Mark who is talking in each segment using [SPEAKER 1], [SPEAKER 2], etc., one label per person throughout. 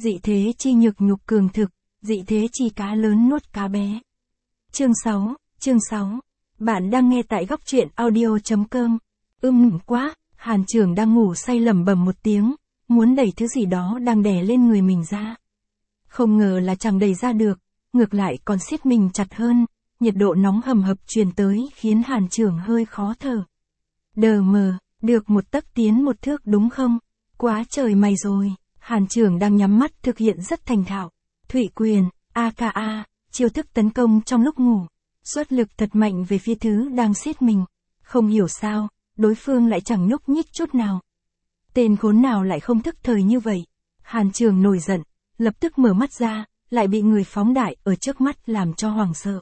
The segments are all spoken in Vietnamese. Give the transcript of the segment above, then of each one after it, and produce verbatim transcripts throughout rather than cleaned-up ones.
[SPEAKER 1] dị thế chi nhược nhục cường thực, dị thế chi cá lớn nuốt cá bé. Chương sáu, chương sáu. Bạn đang nghe tại góc truyện audio.com. Ưm quá, Hàn Trường đang ngủ say lẩm bẩm một tiếng, muốn đẩy thứ gì đó đang đè lên người mình ra. Không ngờ là chẳng đẩy ra được, ngược lại còn siết mình chặt hơn, nhiệt độ nóng hầm hập truyền tới khiến Hàn Trường hơi khó thở. Đờ mờ, được một tấc tiến một thước đúng không? Quá trời mày rồi. Hàn Trường đang nhắm mắt thực hiện rất thành thạo. Thủy quyền, a ca a, chiêu thức tấn công trong lúc ngủ. Xuất lực thật mạnh về phía thứ đang siết mình. Không hiểu sao, đối phương lại chẳng nhúc nhích chút nào. Tên khốn nào lại không thức thời như vậy? Hàn Trường nổi giận, lập tức mở mắt ra, lại bị người phóng đại ở trước mắt làm cho hoảng sợ.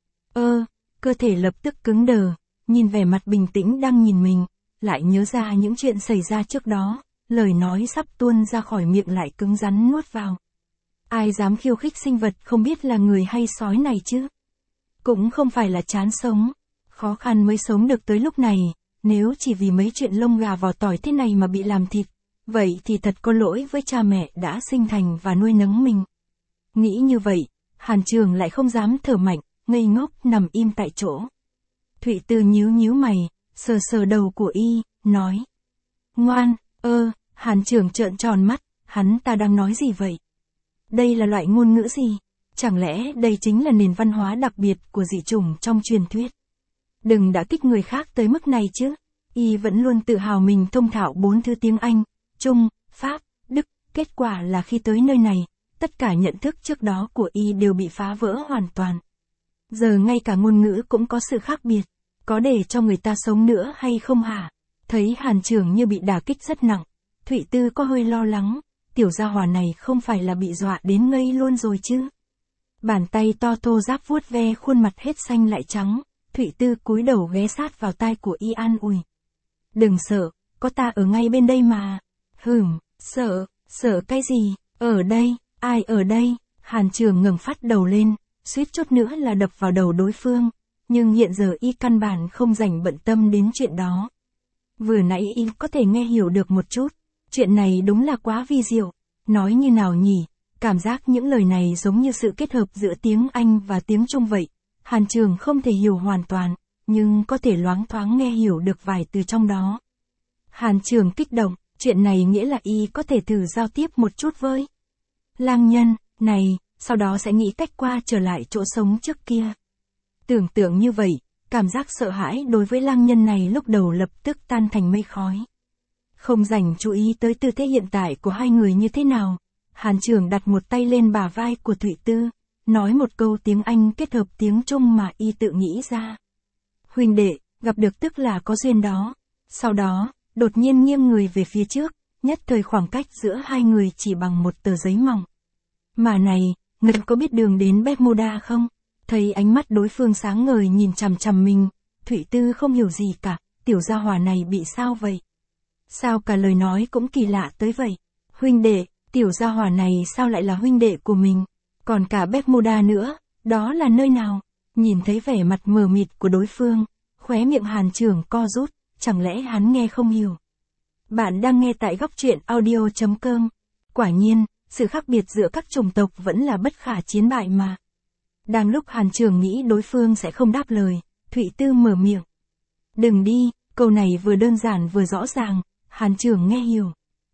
[SPEAKER 1] Ơ, cơ thể lập tức cứng đờ, nhìn vẻ mặt bình tĩnh đang nhìn mình, lại nhớ ra những chuyện xảy ra trước đó, lời nói sắp tuôn ra khỏi miệng lại cứng rắn nuốt vào. Ai dám khiêu khích sinh vật không biết là người hay sói này chứ? Cũng không phải là chán sống, khó khăn mới sống được tới lúc này, nếu chỉ vì mấy chuyện lông gà vỏ tỏi thế này mà bị làm thịt, vậy thì thật có lỗi với cha mẹ đã sinh thành và nuôi nấng mình. Nghĩ như vậy, Hàn Trường lại không dám thở mạnh, ngây ngốc nằm im tại chỗ. Thụy Tư nhíu nhíu mày, sờ sờ đầu của y, nói. Ngoan, ơ, Hàn Trường trợn tròn mắt, hắn ta đang nói gì vậy? Đây là loại ngôn ngữ gì? Chẳng lẽ đây chính là nền văn hóa đặc biệt của dị chủng trong truyền thuyết? Đừng đã kích người khác tới mức này chứ. Y vẫn luôn tự hào mình thông thạo bốn thứ tiếng Anh, Trung, Pháp, Đức. Kết quả là khi tới nơi này, tất cả nhận thức trước đó của y đều bị phá vỡ hoàn toàn. Giờ ngay cả ngôn ngữ cũng có sự khác biệt. Có để cho người ta sống nữa hay không hả? Thấy Hàn Trường như bị đả kích rất nặng, Thụy Tư có hơi lo lắng. Tiểu gia hỏa này không phải là bị dọa đến ngây luôn rồi chứ? Bàn tay to thô ráp vuốt ve khuôn mặt hết xanh lại trắng. Thụy Tư cúi đầu ghé sát vào tai của y an ủi. Đừng sợ, có ta ở ngay bên đây mà. Hửm, sợ, sợ cái gì? Ở đây, ai ở đây? Hàn Trường ngẩng phát đầu lên, suýt chút nữa là đập vào đầu đối phương. Nhưng hiện giờ y căn bản không dành bận tâm đến chuyện đó. Vừa nãy y có thể nghe hiểu được một chút. Chuyện này đúng là quá vi diệu. Nói như nào nhỉ? Cảm giác những lời này giống như sự kết hợp giữa tiếng Anh và tiếng Trung vậy. Hàn Trường không thể hiểu hoàn toàn, nhưng có thể loáng thoáng nghe hiểu được vài từ trong đó. Hàn Trường kích động, chuyện này nghĩa là y có thể thử giao tiếp một chút với lang nhân này, sau đó sẽ nghĩ cách qua trở lại chỗ sống trước kia. Tưởng tượng như vậy, cảm giác sợ hãi đối với lang nhân này lúc đầu lập tức tan thành mây khói. Không dành chú ý tới tư thế hiện tại của hai người như thế nào, Hàn Trường đặt một tay lên bả vai của Thụy Tư, nói một câu tiếng Anh kết hợp tiếng Trung mà y tự nghĩ ra. Huynh đệ, gặp được tức là có duyên đó. Sau đó, đột nhiên nghiêng người về phía trước, nhất thời khoảng cách giữa hai người chỉ bằng một tờ giấy mỏng. Mà này, người có biết đường đến Bermuda không? Thấy ánh mắt đối phương sáng ngời nhìn chằm chằm mình, Thụy Tư không hiểu gì cả, tiểu gia hỏa này bị sao vậy? Sao cả lời nói cũng kỳ lạ tới vậy? Huynh đệ, tiểu gia hỏa này sao lại là huynh đệ của mình? Còn cả Bermuda nữa, đó là nơi nào? Nhìn thấy vẻ mặt mờ mịt của đối phương, khóe miệng Hàn Trường co rút, chẳng lẽ hắn nghe không hiểu? Bạn đang nghe tại góc truyện audio.com. Quả nhiên, sự khác biệt giữa các chủng tộc vẫn là bất khả chiến bại mà. Đang lúc Hàn Trường nghĩ đối phương sẽ không đáp lời, Thụy Tư mở miệng. Đừng đi, câu này vừa đơn giản vừa rõ ràng, Hàn Trường nghe hiểu.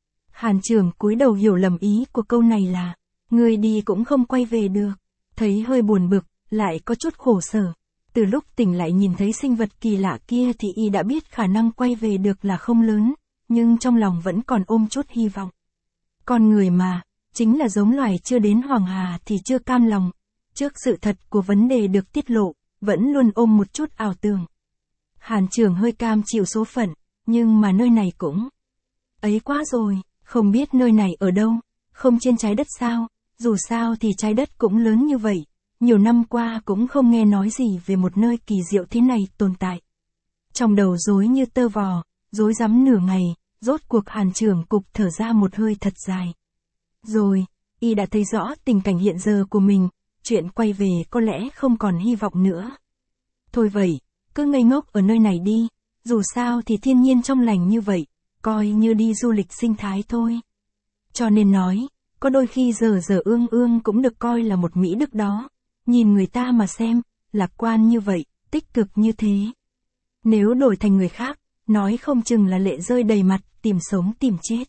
[SPEAKER 1] Hàn Trường cúi đầu hiểu lầm ý của câu này là, người đi cũng không quay về được. Thấy hơi buồn bực, lại có chút khổ sở. Từ lúc tỉnh lại nhìn thấy sinh vật kỳ lạ kia thì y đã biết khả năng quay về được là không lớn, nhưng trong lòng vẫn còn ôm chút hy vọng. Con người mà, chính là giống loài chưa đến Hoàng Hà thì chưa cam lòng. Trước sự thật của vấn đề được tiết lộ, vẫn luôn ôm một chút ảo tưởng. Hàn Trường hơi cam chịu số phận, nhưng mà nơi này cũng ấy quá rồi, không biết nơi này ở đâu, không trên trái đất sao, dù sao thì trái đất cũng lớn như vậy, nhiều năm qua cũng không nghe nói gì về một nơi kỳ diệu thế này tồn tại. Trong đầu rối như tơ vò, rối rắm nửa ngày, rốt cuộc Hàn Trường cục thở ra một hơi thật dài. Rồi, y đã thấy rõ tình cảnh hiện giờ của mình, chuyện quay về có lẽ không còn hy vọng nữa. Thôi vậy, cứ ngây ngốc ở nơi này đi, dù sao thì thiên nhiên trong lành như vậy, coi như đi du lịch sinh thái thôi. Cho nên nói, có đôi khi giờ giờ ương ương cũng được coi là một mỹ đức đó. Nhìn người ta mà xem, lạc quan như vậy, tích cực như thế. Nếu đổi thành người khác, nói không chừng là lệ rơi đầy mặt, tìm sống tìm chết.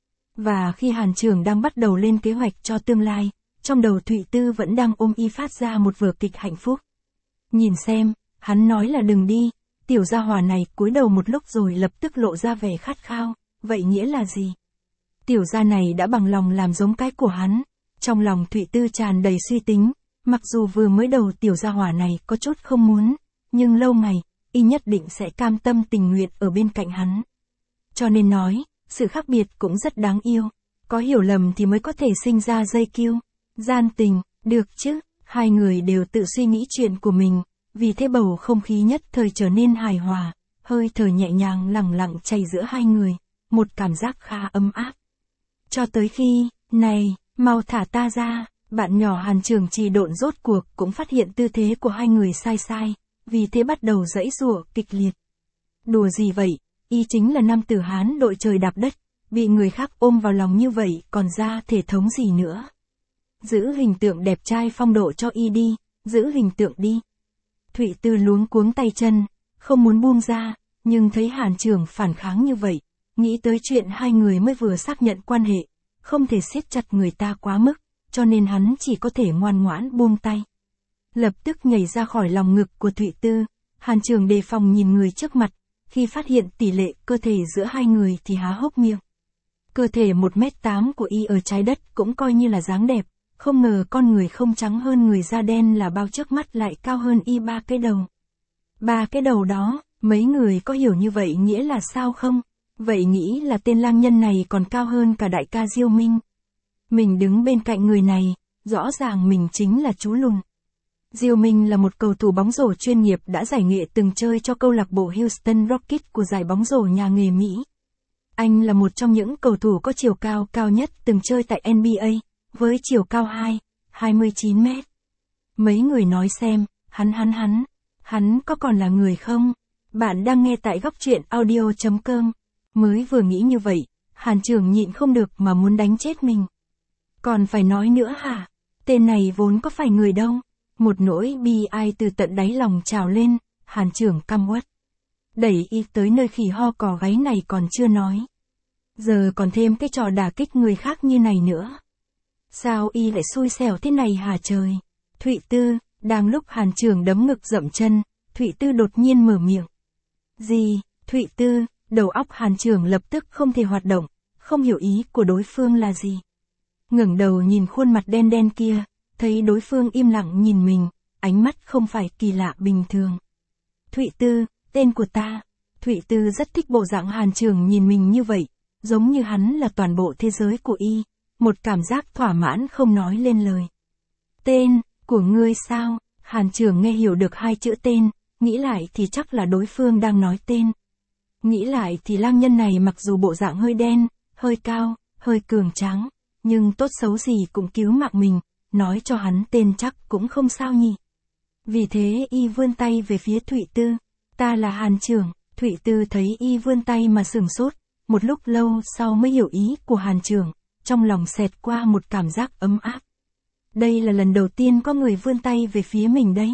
[SPEAKER 1] Và khi Hàn Trường đang bắt đầu lên kế hoạch cho tương lai, trong đầu Thụy Tư vẫn đang ôm y phát ra một vở kịch hạnh phúc. Nhìn xem, hắn nói là đừng đi, tiểu gia hỏa này cúi đầu một lúc rồi lập tức lộ ra vẻ khát khao, vậy nghĩa là gì? Tiểu gia này đã bằng lòng làm giống cái của hắn. Trong lòng Thụy Tư tràn đầy suy tính, mặc dù vừa mới đầu tiểu gia hỏa này có chút không muốn, nhưng lâu ngày, y nhất định sẽ cam tâm tình nguyện ở bên cạnh hắn. Cho nên nói, sự khác biệt cũng rất đáng yêu, có hiểu lầm thì mới có thể sinh ra dây kiêu, gian tình, được chứ, hai người đều tự suy nghĩ chuyện của mình, vì thế bầu không khí nhất thời trở nên hài hòa, hơi thở nhẹ nhàng lẳng lặng chảy giữa hai người, một cảm giác khá ấm áp. Cho tới khi, này, mau thả ta ra, bạn nhỏ Hàn Trường Trì độn rốt cuộc cũng phát hiện tư thế của hai người sai sai, vì thế bắt đầu giãy giụa kịch liệt. Đùa gì vậy, y chính là nam tử Hán đội trời đạp đất, bị người khác ôm vào lòng như vậy còn ra thể thống gì nữa. Giữ hình tượng đẹp trai phong độ cho y đi, giữ hình tượng đi. Thụy Tư luống cuống tay chân, không muốn buông ra, nhưng thấy Hàn Trường phản kháng như vậy, nghĩ tới chuyện hai người mới vừa xác nhận quan hệ, không thể siết chặt người ta quá mức, cho nên hắn chỉ có thể ngoan ngoãn buông tay. Lập tức nhảy ra khỏi lòng ngực của Thụy Tư, Hàn Trường đề phòng nhìn người trước mặt, khi phát hiện tỷ lệ cơ thể giữa hai người thì há hốc miệng. Cơ thể một mét tám của y ở trái đất cũng coi như là dáng đẹp, không ngờ con người không trắng hơn người da đen là bao trước mắt lại cao hơn y ba cái đầu. Ba cái đầu đó, mấy người có hiểu như vậy nghĩa là sao không? Vậy nghĩ là tên lang nhân này còn cao hơn cả đại ca Diêu Minh. Mình đứng bên cạnh người này, rõ ràng mình chính là chú lùn. Diêu Minh là một cầu thủ bóng rổ chuyên nghiệp đã giải nghệ từng chơi cho câu lạc bộ Houston Rockets của giải bóng rổ nhà nghề Mỹ. Anh là một trong những cầu thủ có chiều cao cao nhất từng chơi tại N B A, với chiều cao hai, hai mươi chín mét. Mấy người nói xem, hắn hắn hắn, hắn có còn là người không? Bạn đang nghe tại góc truyện audio chấm com. Mới vừa nghĩ như vậy, Hàn Trường nhịn không được mà muốn đánh chết mình. Còn phải nói nữa hả? Tên này vốn có phải người đâu. Một nỗi bi ai từ tận đáy lòng trào lên, Hàn Trường căm uất. Đẩy y tới nơi khỉ ho cò gáy này còn chưa nói. Giờ còn thêm cái trò đả kích người khác như này nữa. Sao y lại xui xẻo thế này hả trời? Thụy Tư, đang lúc Hàn Trường đấm ngực dậm chân, Thụy Tư đột nhiên mở miệng. Gì, Thụy Tư, đầu óc Hàn Trường lập tức không thể hoạt động, không hiểu ý của đối phương là gì. Ngẩng đầu nhìn khuôn mặt đen đen kia, thấy đối phương im lặng nhìn mình, ánh mắt không phải kỳ lạ bình thường. Thụy Tư, tên của ta. Thụy Tư rất thích bộ dạng Hàn Trường nhìn mình như vậy, giống như hắn là toàn bộ thế giới của y, một cảm giác thỏa mãn không nói lên lời. Tên, của ngươi sao? Hàn Trường nghe hiểu được hai chữ tên, nghĩ lại thì chắc là đối phương đang nói tên. Nghĩ lại thì lang nhân này mặc dù bộ dạng hơi đen, hơi cao, hơi cường tráng, nhưng tốt xấu gì cũng cứu mạng mình, nói cho hắn tên chắc cũng không sao nhỉ. Vì thế y vươn tay về phía Thụy Tư, ta là Hàn Trường. Thụy Tư thấy y vươn tay mà sửng sốt, một lúc lâu sau mới hiểu ý của Hàn Trường, trong lòng xẹt qua một cảm giác ấm áp. Đây là lần đầu tiên có người vươn tay về phía mình đấy.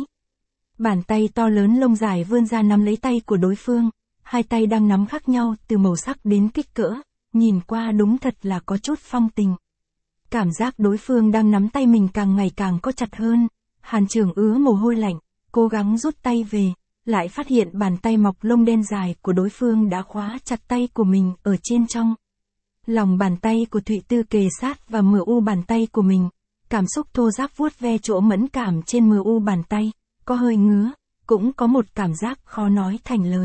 [SPEAKER 1] Bàn tay to lớn lông dài vươn ra nắm lấy tay của đối phương, hai tay đang nắm khác nhau từ màu sắc đến kích cỡ, nhìn qua đúng thật là có chút phong tình. Cảm giác đối phương đang nắm tay mình càng ngày càng có chặt hơn, Hàn Trường ứa mồ hôi lạnh, cố gắng rút tay về, lại phát hiện bàn tay mọc lông đen dài của đối phương đã khóa chặt tay của mình ở trên trong. Lòng bàn tay của Thụy Tư kề sát và mờ u bàn tay của mình, cảm xúc thô ráp vuốt ve chỗ mẫn cảm trên mờ u bàn tay, có hơi ngứa, cũng có một cảm giác khó nói thành lời.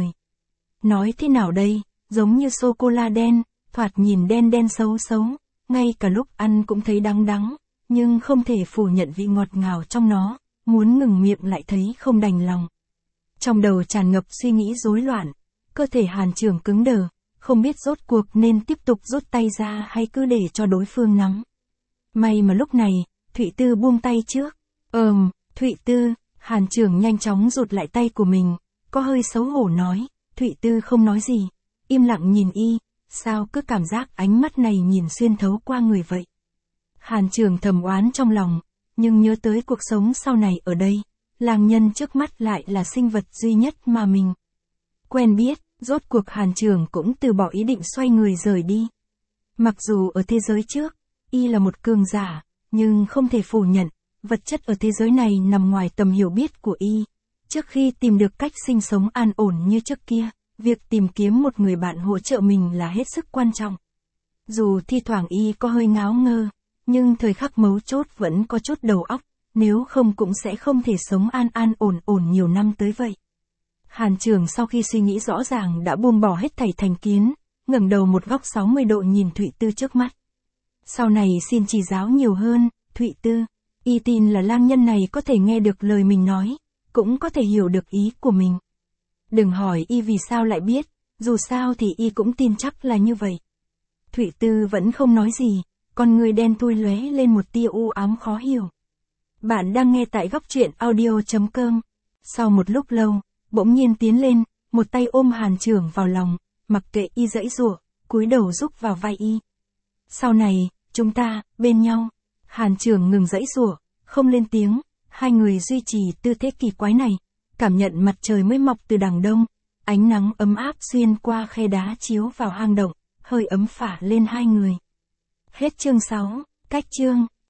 [SPEAKER 1] Nói thế nào đây, giống như sô-cô-la đen, thoạt nhìn đen đen xấu xấu, ngay cả lúc ăn cũng thấy đắng đắng, nhưng không thể phủ nhận vị ngọt ngào trong nó, muốn ngừng miệng lại thấy không đành lòng. Trong đầu tràn ngập suy nghĩ rối loạn, cơ thể Hàn Trường cứng đờ, không biết rốt cuộc nên tiếp tục rút tay ra hay cứ để cho đối phương nắm. May mà lúc này, Thụy Tư buông tay trước. Ờm, Thụy Tư, Hàn Trường nhanh chóng rụt lại tay của mình, có hơi xấu hổ nói. Thụy Tư không nói gì, im lặng nhìn y, sao cứ cảm giác ánh mắt này nhìn xuyên thấu qua người vậy. Hàn Trường thầm oán trong lòng, nhưng nhớ tới cuộc sống sau này ở đây, lang nhân trước mắt lại là sinh vật duy nhất mà mình quen biết, rốt cuộc Hàn Trường cũng từ bỏ ý định xoay người rời đi. Mặc dù ở thế giới trước, y là một cường giả, nhưng không thể phủ nhận, vật chất ở thế giới này nằm ngoài tầm hiểu biết của y. Trước khi tìm được cách sinh sống an ổn như trước kia, việc tìm kiếm một người bạn hỗ trợ mình là hết sức quan trọng. Dù thi thoảng y có hơi ngáo ngơ, nhưng thời khắc mấu chốt vẫn có chút đầu óc, nếu không cũng sẽ không thể sống an an ổn ổn nhiều năm tới vậy. Hàn Trường sau khi suy nghĩ rõ ràng đã buông bỏ hết thảy thành kiến, ngẩng đầu một góc sáu mươi độ nhìn Thụy Tư trước mắt. Sau này xin chỉ giáo nhiều hơn, Thụy Tư. Y tin là lang nhân này có thể nghe được lời mình nói, cũng có thể hiểu được ý của mình. Đừng hỏi y vì sao lại biết, dù sao thì y cũng tin chắc là như vậy. Thụy Tư vẫn không nói gì, con người đen thui lóe lên một tia u ám khó hiểu. Bạn đang nghe tại góc truyện audio chấm com. Sau một lúc lâu, bỗng nhiên tiến lên, một tay ôm Hàn Trường vào lòng, mặc kệ y giãy giụa, cúi đầu rúc vào vai y. Sau này, chúng ta, bên nhau. Hàn Trường ngừng giãy giụa, không lên tiếng, hai người duy trì tư thế kỳ quái này, cảm nhận mặt trời mới mọc từ đằng đông, ánh nắng ấm áp xuyên qua khe đá chiếu vào hang động, hơi ấm phả lên hai người. Hết chương sáu, cách chương.